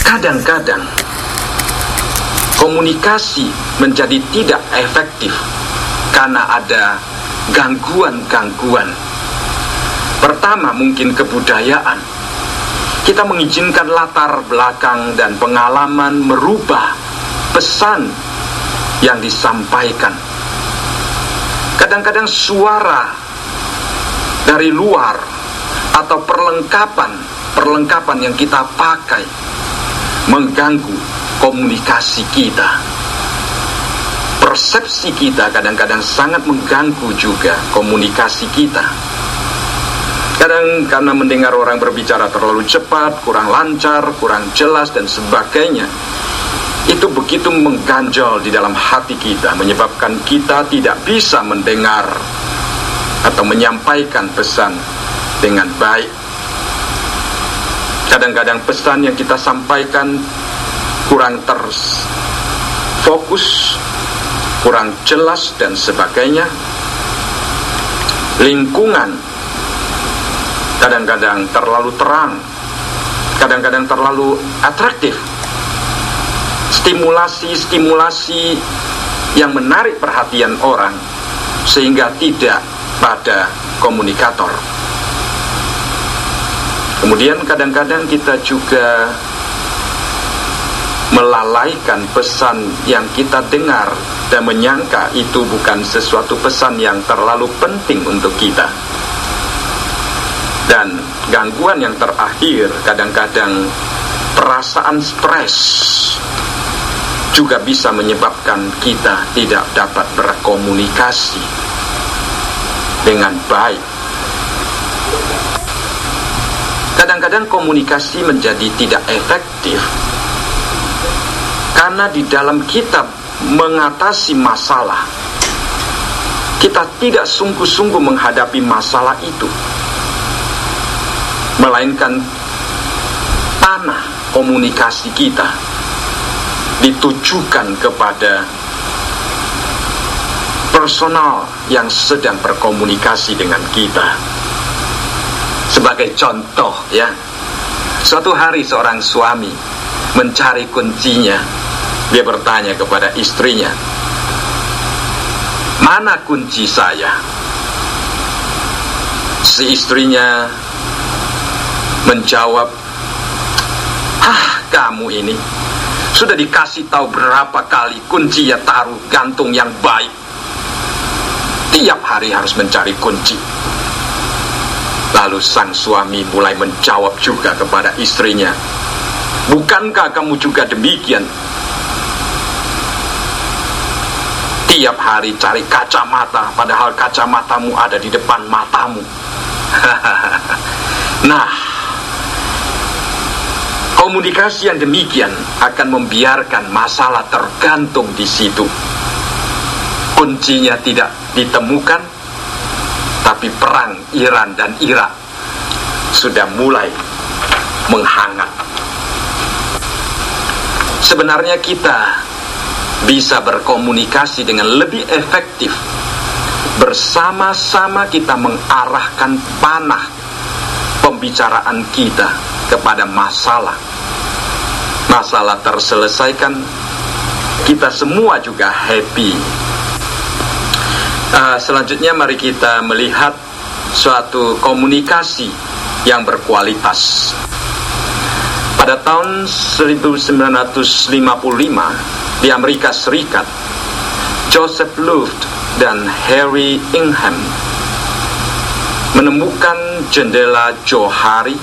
Kadang-kadang komunikasi menjadi tidak efektif karena ada gangguan-gangguan. Pertama, mungkin kebudayaan. Kita mengizinkan latar belakang dan pengalaman merubah pesan yang disampaikan. Kadang-kadang suara dari luar atau perlengkapan yang kita pakai mengganggu komunikasi kita. Persepsi kita kadang-kadang sangat mengganggu juga komunikasi kita. Kadang karena mendengar orang berbicara terlalu cepat, kurang lancar, kurang jelas dan sebagainya, itu begitu mengganjal di dalam hati kita, menyebabkan kita tidak bisa mendengar atau menyampaikan pesan dengan baik. Kadang-kadang pesan yang kita sampaikan kurang terfokus, kurang jelas dan sebagainya. Lingkungan kadang-kadang terlalu terang, kadang-kadang terlalu atraktif. Stimulasi yang menarik perhatian orang sehingga tidak pada komunikator. Kemudian kadang-kadang kita juga melalaikan pesan yang kita dengar dan menyangka itu bukan sesuatu pesan yang terlalu penting untuk kita. Dan gangguan yang terakhir, kadang-kadang perasaan stres juga bisa menyebabkan kita tidak dapat berkomunikasi dengan baik. Kadang-kadang komunikasi menjadi tidak efektif karena di dalam kita mengatasi masalah, kita tidak sungguh-sungguh menghadapi masalah itu, melainkan panah komunikasi kita ditujukan kepada personal yang sedang berkomunikasi dengan kita. Sebagai contoh ya, suatu hari seorang suami mencari kuncinya. Dia bertanya kepada istrinya, "Mana kunci saya?" Si istrinya menjawab, "Kamu ini sudah dikasih tahu berapa kali kunci ya taruh gantung yang baik. Tiap hari harus mencari kunci." Lalu sang suami mulai menjawab juga kepada istrinya, "Bukankah kamu juga demikian? Tiap hari cari kacamata, padahal kacamatamu ada di depan matamu." Nah, komunikasi yang demikian akan membiarkan masalah tergantung di situ. Kuncinya tidak ditemukan, tapi perang Iran dan Irak sudah mulai menghangat. Sebenarnya kita bisa berkomunikasi dengan lebih efektif. Bersama-sama kita mengarahkan panah pembicaraan kita kepada masalah. Masalah terselesaikan, kita semua juga happy. Selanjutnya mari kita melihat suatu komunikasi yang berkualitas. Pada tahun 1955 di Amerika Serikat, Joseph Luft dan Harry Ingham menemukan jendela Johari.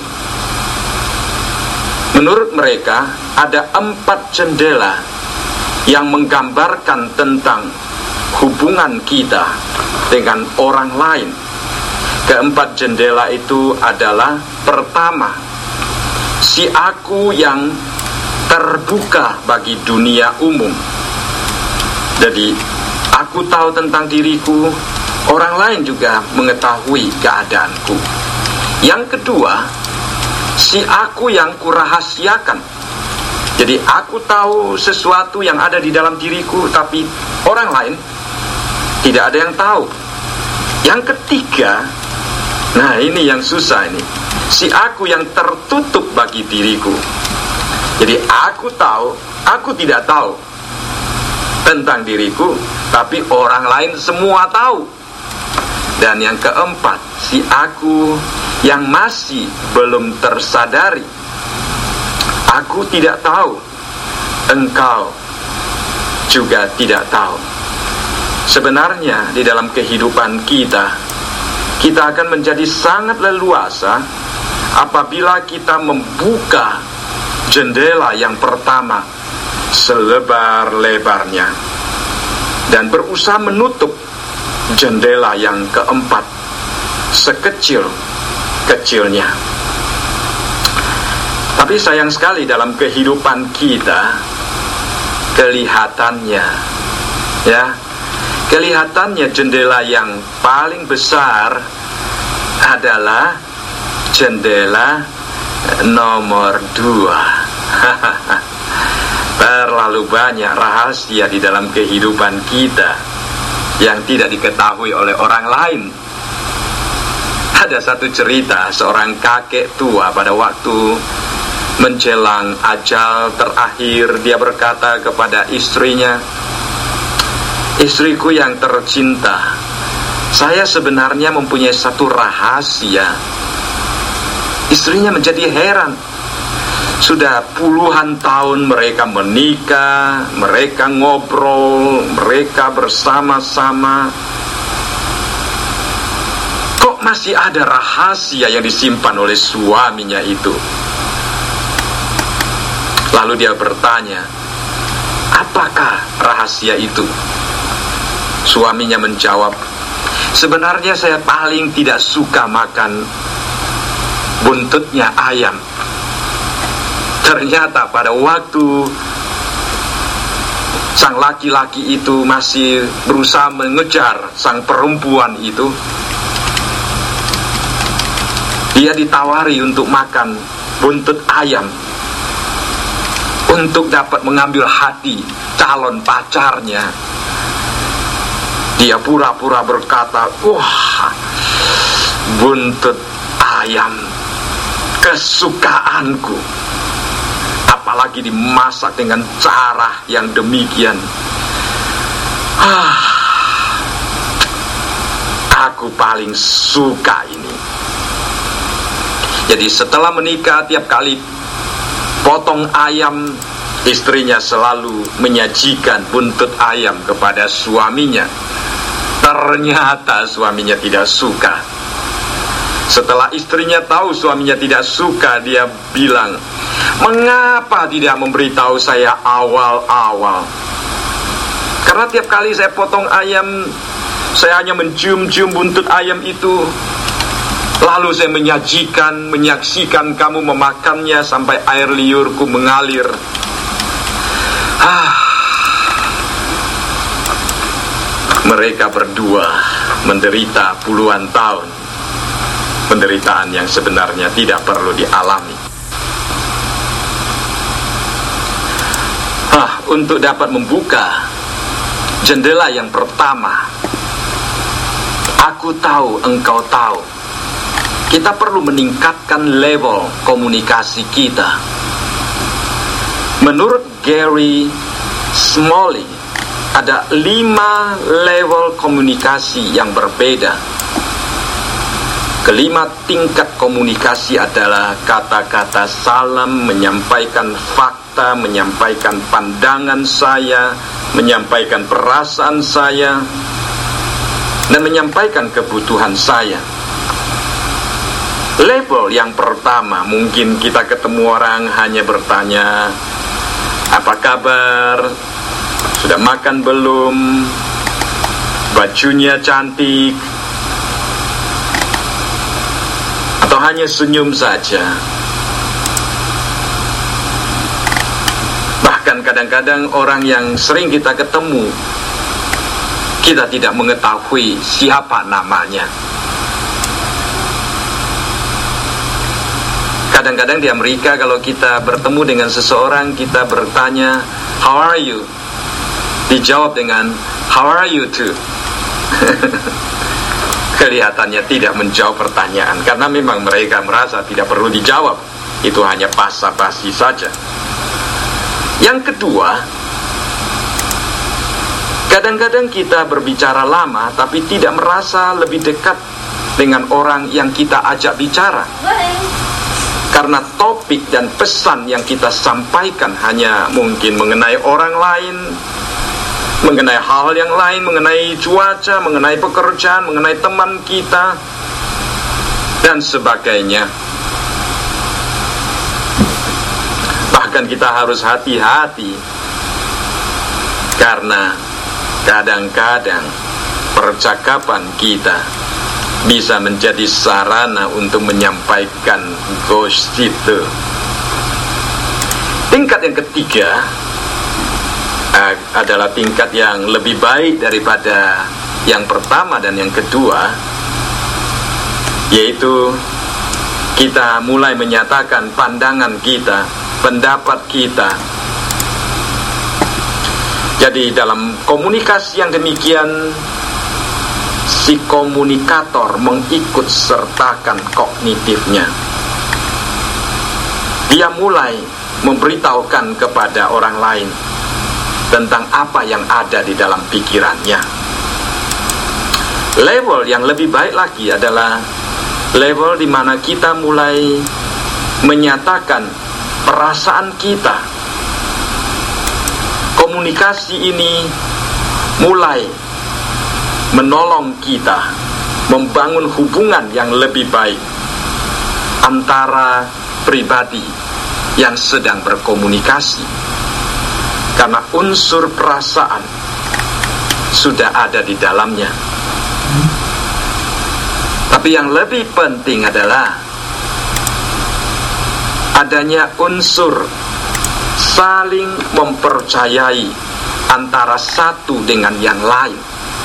Menurut mereka ada 4 jendela yang menggambarkan tentang hubungan kita dengan orang lain. Keempat jendela itu adalah, pertama, si aku yang terbuka bagi dunia umum. Jadi aku tahu tentang diriku, orang lain juga mengetahui keadaanku. Yang kedua, si aku yang kurahasiakan. Jadi aku tahu sesuatu yang ada di dalam diriku, tapi orang lain tidak ada yang tahu. Yang ketiga, nah ini yang susah ini, si aku yang tertutup bagi diriku. Jadi aku tahu, aku tidak tahu tentang diriku, tapi orang lain semua tahu. Dan yang keempat, si aku yang masih belum tersadari. Aku tidak tahu, engkau juga tidak tahu. Sebenarnya di dalam kehidupan kita akan menjadi sangat leluasa apabila kita membuka jendela yang pertama selebar-lebarnya dan berusaha menutup jendela yang keempat sekecil-kecilnya. Tapi sayang sekali dalam kehidupan kita kelihatannya jendela yang paling besar adalah jendela nomor 2. Terlalu banyak rahasia di dalam kehidupan kita yang tidak diketahui oleh orang lain. Ada satu cerita seorang kakek tua pada waktu menjelang ajal terakhir, dia berkata kepada istrinya, "Istriku yang tercinta, saya sebenarnya mempunyai satu rahasia." Istrinya menjadi heran. Sudah puluhan tahun mereka menikah, mereka ngobrol, mereka bersama-sama. Kok masih ada rahasia yang disimpan oleh suaminya itu? Lalu dia bertanya, "Apakah rahasia itu?" Suaminya menjawab, "Sebenarnya saya paling tidak suka makan buntutnya ayam." Ternyata pada waktu sang laki-laki itu masih berusaha mengejar sang perempuan itu, dia ditawari untuk makan buntut ayam untuk dapat mengambil hati calon pacarnya. Dia pura-pura berkata, "Wah, buntut ayam kesukaanku, apalagi dimasak dengan cara yang demikian. Aku paling suka ini." Jadi setelah menikah, tiap kali potong ayam, istrinya selalu menyajikan buntut ayam kepada suaminya. Ternyata suaminya tidak suka. Setelah istrinya tahu suaminya tidak suka, dia bilang, "Mengapa tidak memberitahu saya awal-awal? Karena tiap kali saya potong ayam, saya hanya mencium-cium buntut ayam itu. Lalu saya menyaksikan kamu memakannya sampai air liurku mengalir." Mereka berdua menderita puluhan tahun, penderitaan yang sebenarnya tidak perlu dialami. Untuk dapat membuka jendela yang pertama, aku tahu, engkau tahu, kita perlu meningkatkan level komunikasi kita. Menurut Gary Smalley, ada 5 level komunikasi yang berbeda. Kelima tingkat komunikasi adalah kata-kata salam, menyampaikan fakta, menyampaikan pandangan saya, menyampaikan perasaan saya, dan menyampaikan kebutuhan saya. Level yang pertama, mungkin kita ketemu orang hanya bertanya, "Apa kabar? Sudah makan belum? Bajunya cantik?" Atau hanya senyum saja. Bahkan kadang-kadang orang yang sering kita ketemu, kita tidak mengetahui siapa namanya. Kadang-kadang di Amerika kalau kita bertemu dengan seseorang, kita bertanya, "How are you?" Dijawab dengan, "How are you too?" Kelihatannya tidak menjawab pertanyaan, karena memang mereka merasa tidak perlu dijawab. Itu hanya basa-basi saja. Yang kedua, kadang-kadang kita berbicara lama tapi tidak merasa lebih dekat dengan orang yang kita ajak bicara. Karena topik dan pesan yang kita sampaikan hanya mungkin mengenai orang lain, mengenai hal yang lain, mengenai cuaca, mengenai pekerjaan, mengenai teman kita, dan sebagainya. Bahkan kita harus hati-hati, karena kadang-kadang percakapan kita bisa menjadi sarana untuk menyampaikan gosip. Tingkat yang ketiga adalah tingkat yang lebih baik daripada yang pertama dan yang kedua, yaitu kita mulai menyatakan pandangan kita, pendapat kita. Jadi dalam komunikasi yang demikian, si komunikator mengikut sertakan kognitifnya. Dia mulai memberitahukan kepada orang lain tentang apa yang ada di dalam pikirannya. Level yang lebih baik lagi adalah level di mana kita mulai menyatakan perasaan kita. Komunikasi ini mulai menolong kita membangun hubungan yang lebih baik antara pribadi yang sedang berkomunikasi, karena unsur perasaan sudah ada di dalamnya. Tapi yang lebih penting adalah adanya unsur saling mempercayai antara satu dengan yang lain.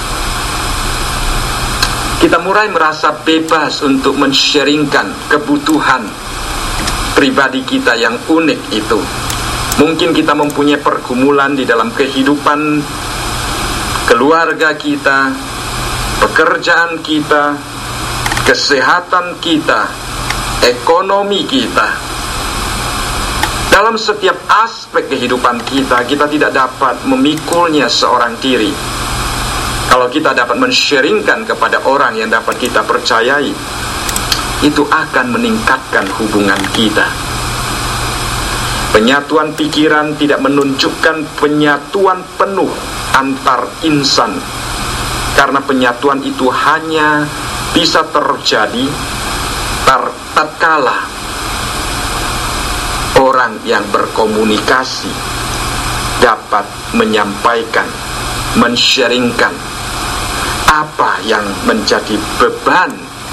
Kita mulai merasa bebas untuk men-sharingkan kebutuhan pribadi kita yang unik itu. Mungkin kita mempunyai pergumulan di dalam kehidupan keluarga kita, pekerjaan kita, kesehatan kita, ekonomi kita. Dalam setiap aspek kehidupan kita, kita tidak dapat memikulnya seorang diri. Kalau kita dapat men-sharingkan kepada orang yang dapat kita percayai, itu akan meningkatkan hubungan kita. Penyatuan pikiran tidak menunjukkan penyatuan penuh antar insan, karena penyatuan itu hanya bisa terjadi tatkala orang yang berkomunikasi dapat menyampaikan, men-sharingkan apa yang menjadi beban,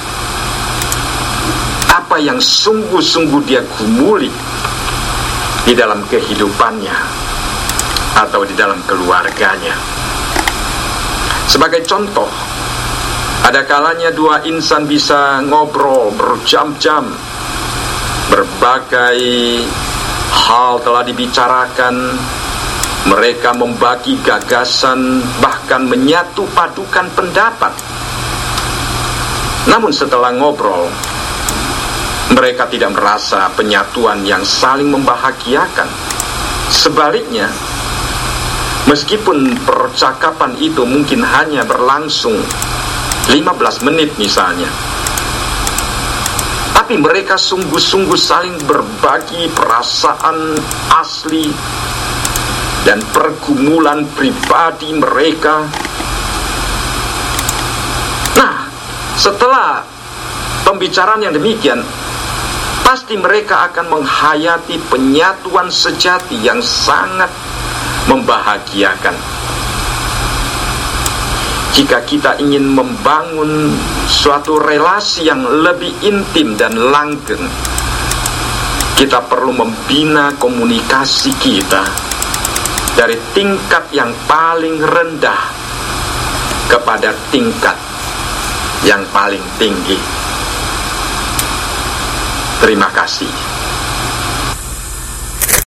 apa yang sungguh-sungguh dia gumuli di dalam kehidupannya atau di dalam keluarganya. Sebagai contoh, ada kalanya dua insan bisa ngobrol berjam-jam, berbagai hal telah dibicarakan, mereka membagi gagasan, bahkan menyatu padukan pendapat. Namun setelah ngobrol, mereka tidak merasa penyatuan yang saling membahagiakan. Sebaliknya, meskipun percakapan itu mungkin hanya berlangsung 15 menit misalnya, tapi mereka sungguh-sungguh saling berbagi perasaan asli dan pergumulan pribadi mereka. Nah, setelah pembicaraan yang demikian, pasti mereka akan menghayati penyatuan sejati yang sangat membahagiakan. Jika kita ingin membangun suatu relasi yang lebih intim dan langgeng, kita perlu membina komunikasi kita dari tingkat yang paling rendah kepada tingkat yang paling tinggi. Terima kasih.